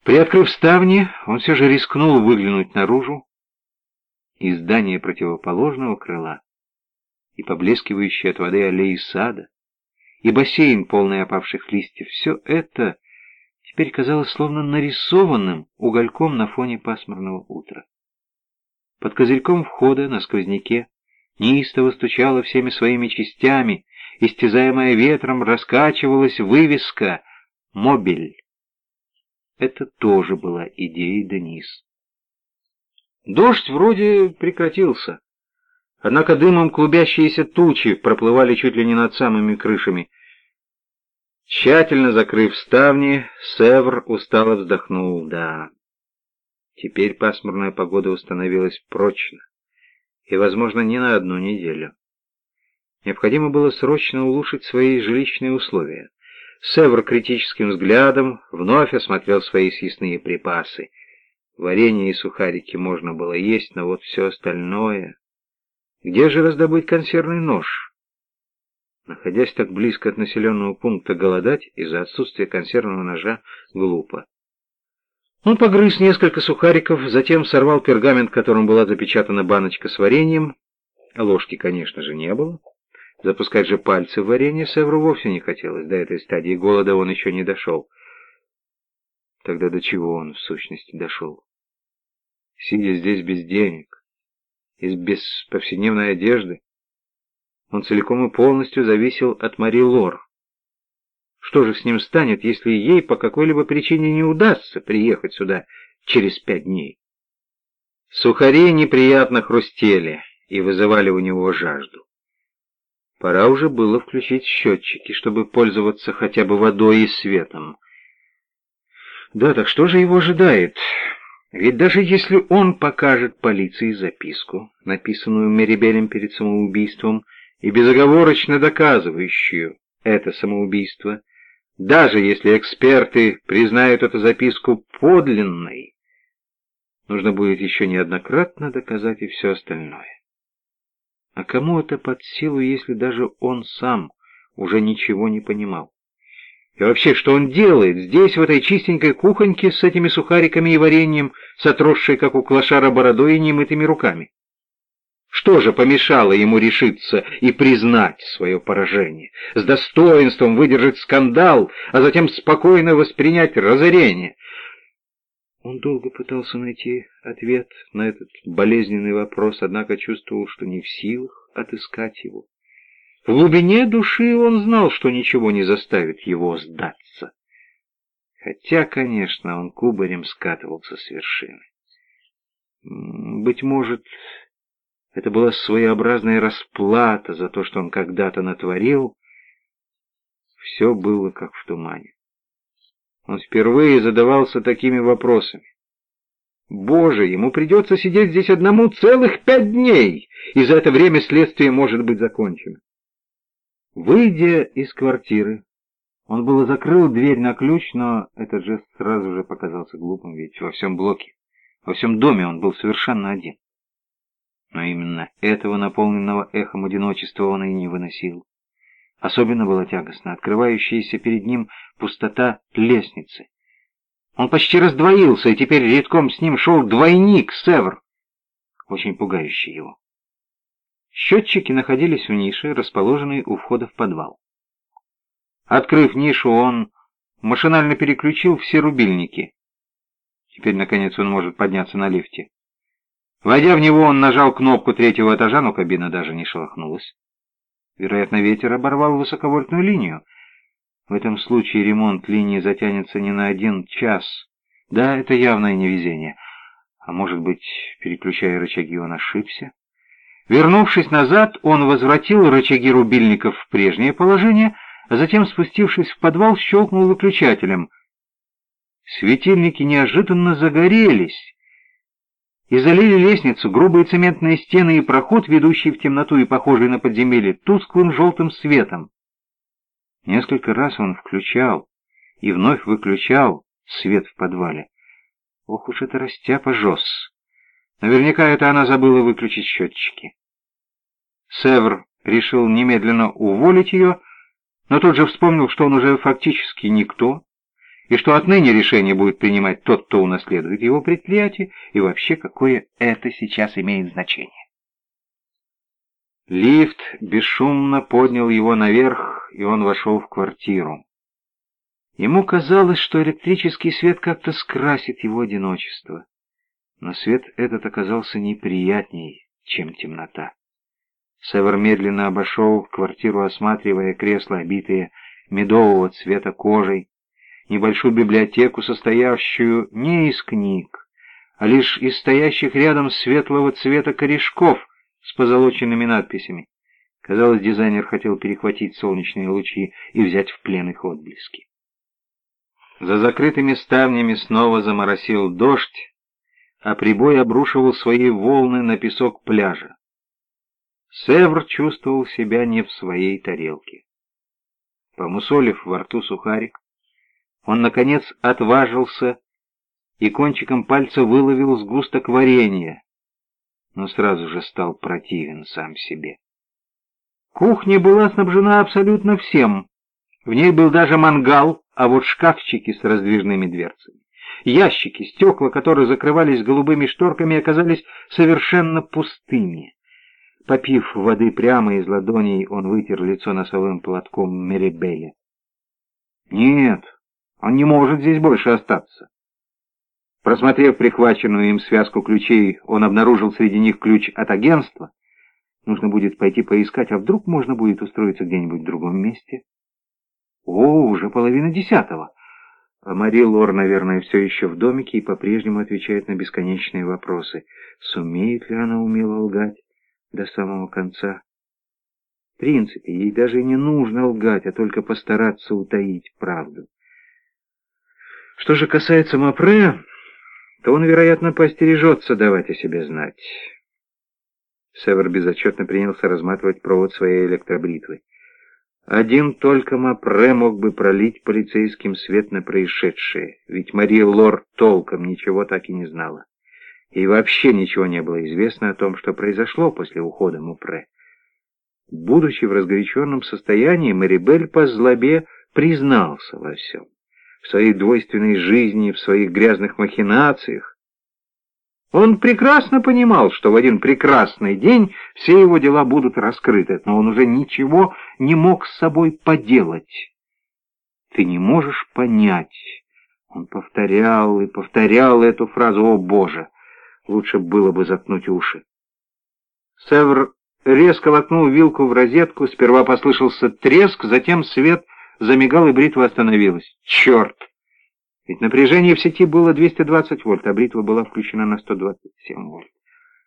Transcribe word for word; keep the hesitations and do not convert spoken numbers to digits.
Приоткрыв ставни, он все же рискнул выглянуть наружу. И здание противоположного крыла, и поблескивающие от воды аллеи сада, и бассейн, полный опавших листьев, все это теперь казалось словно нарисованным угольком на фоне пасмурного утра. Под козырьком входа на сквозняке неистово стучала всеми своими частями, истязаемая ветром, раскачивалась вывеска «Мобиль». Это тоже была идеей Денис. Дождь вроде прекратился, однако дымом клубящиеся тучи проплывали чуть ли не над самыми крышами. Тщательно закрыв ставни, Севр устало вздохнул. Да, теперь пасмурная погода установилась прочно, и, возможно, не на одну неделю. Необходимо было срочно улучшить свои жилищные условия. Севр критическим взглядом вновь осмотрел свои съестные припасы. Варенье и сухарики можно было есть, но вот все остальное... Где же раздобыть консервный нож? Находясь так близко от населенного пункта, голодать из-за отсутствия консервного ножа глупо. Он погрыз несколько сухариков, затем сорвал пергамент, которым была запечатана баночка с вареньем. Ложки, конечно же, не было. Запускать же пальцы в варенье Севру вовсе не хотелось. До этой стадии голода он еще не дошел. Тогда до чего он, в сущности, дошел? Сидя здесь без денег и без повседневной одежды, он целиком и полностью зависел от Мари Лор. Что же с ним станет, если ей по какой-либо причине не удастся приехать сюда через пять дней? Сухари неприятно хрустели и вызывали у него жажду. Пора уже было включить счетчики, чтобы пользоваться хотя бы водой и светом. Да, так что же его ожидает? Ведь даже если он покажет полиции записку, написанную Мерибелем перед самоубийством, и безоговорочно доказывающую это самоубийство, даже если эксперты признают эту записку подлинной, нужно будет еще неоднократно доказать и все остальное. А кому это под силу, если даже он сам уже ничего не понимал? И вообще, что он делает здесь, в этой чистенькой кухоньке, с этими сухариками и вареньем, с отросшей, как у клошара, бородой и немытыми руками? Что же помешало ему решиться и признать свое поражение, с достоинством выдержать скандал, а затем спокойно воспринять разорение? Он долго пытался найти ответ на этот болезненный вопрос, однако чувствовал, что не в силах отыскать его. В глубине души он знал, что ничего не заставит его сдаться. Хотя, конечно, он кубарем скатывался с вершины. Быть может, это была своеобразная расплата за то, что он когда-то натворил. Все было как в тумане. Он впервые задавался такими вопросами. Боже, ему придется сидеть здесь одному целых пять дней, и за это время следствие может быть закончено. Выйдя из квартиры, он было закрыл дверь на ключ, но этот жест сразу же показался глупым, ведь во всем блоке, во всем доме он был совершенно один. Но именно этого наполненного эхом одиночества он и не выносил. Особенно было тягостно открывающаяся перед ним пустота лестницы. Он почти раздвоился, и теперь рядком с ним шел двойник Севр, очень пугающий его. Счетчики находились в нише, расположенной у входа в подвал. Открыв нишу, он машинально переключил все рубильники. Теперь, наконец, он может подняться на лифте. Войдя в него, он нажал кнопку третьего этажа, но кабина даже не шелохнулась. Вероятно, ветер оборвал высоковольтную линию. В этом случае ремонт линии затянется не на один час. Да, это явное невезение. А может быть, переключая рычаги, он ошибся? Вернувшись назад, он возвратил рычаги рубильников в прежнее положение, а затем, спустившись в подвал, щелкнул выключателем. Светильники неожиданно загорелись и залили лестницу, грубые цементные стены и проход, ведущий в темноту и похожий на подземелье, тусклым желтым светом. Несколько раз он включал и вновь выключал свет в подвале. Ох уж это растяпа Жос! Наверняка это она забыла выключить счетчики. Севр решил немедленно уволить ее, но тут же вспомнил, что он уже фактически никто, и что отныне решение будет принимать тот, кто унаследует его предприятие, и вообще какое это сейчас имеет значение. Лифт бесшумно поднял его наверх, и он вошел в квартиру. Ему казалось, что электрический свет как-то скрасит его одиночество, но свет этот оказался неприятней, чем темнота. Север медленно обошел квартиру, осматривая кресла, обитые медового цвета кожей, небольшую библиотеку, состоящую не из книг, а лишь из стоящих рядом светлого цвета корешков с позолоченными надписями. Казалось, дизайнер хотел перехватить солнечные лучи и взять в плен их отблески. За закрытыми ставнями снова заморосил дождь, а прибой обрушивал свои волны на песок пляжа. Севр чувствовал себя не в своей тарелке. Помусолив во рту сухарик, он, наконец, отважился и кончиком пальца выловил сгусток варенья, но сразу же стал противен сам себе. Кухня была снабжена абсолютно всем. В ней был даже мангал, а вот шкафчики с раздвижными дверцами, ящики, стекла, которые закрывались голубыми шторками, оказались совершенно пустыми. Попив воды прямо из ладоней, он вытер лицо носовым платком Мерибеля. Нет, он не может здесь больше остаться. Просмотрев прихваченную им связку ключей, он обнаружил среди них ключ от агентства. Нужно будет пойти поискать, а вдруг можно будет устроиться где-нибудь в другом месте. О, уже половина десятого. А Мари Лор, наверное, все еще в домике и по-прежнему отвечает на бесконечные вопросы. Сумеет ли она умело лгать до самого конца? В принципе, ей даже и не нужно лгать, а только постараться утаить правду. Что же касается Мапре, то он, вероятно, поостережется давать о себе знать. Север безотчетно принялся разматывать провод своей электробритвы. Один только Мапре мог бы пролить полицейским свет на происшедшее, ведь Мари Лор толком ничего так и не знала. И вообще ничего не было известно о том, что произошло после ухода Мапре. Будучи в разгоряченном состоянии, Мерибель по злобе признался во всем. В своей двойственной жизни, в своих грязных махинациях. Он прекрасно понимал, что в один прекрасный день все его дела будут раскрыты, но он уже ничего не мог с собой поделать. «Ты не можешь понять». Он повторял и повторял эту фразу. «О, Боже! Лучше было бы заткнуть уши». Севр резко воткнул вилку в розетку, сперва послышался треск, затем свет замигал, и бритва остановилась. «Черт! Ведь напряжение в сети было двести двадцать вольт, а бритва была включена на сто двадцать семь вольт.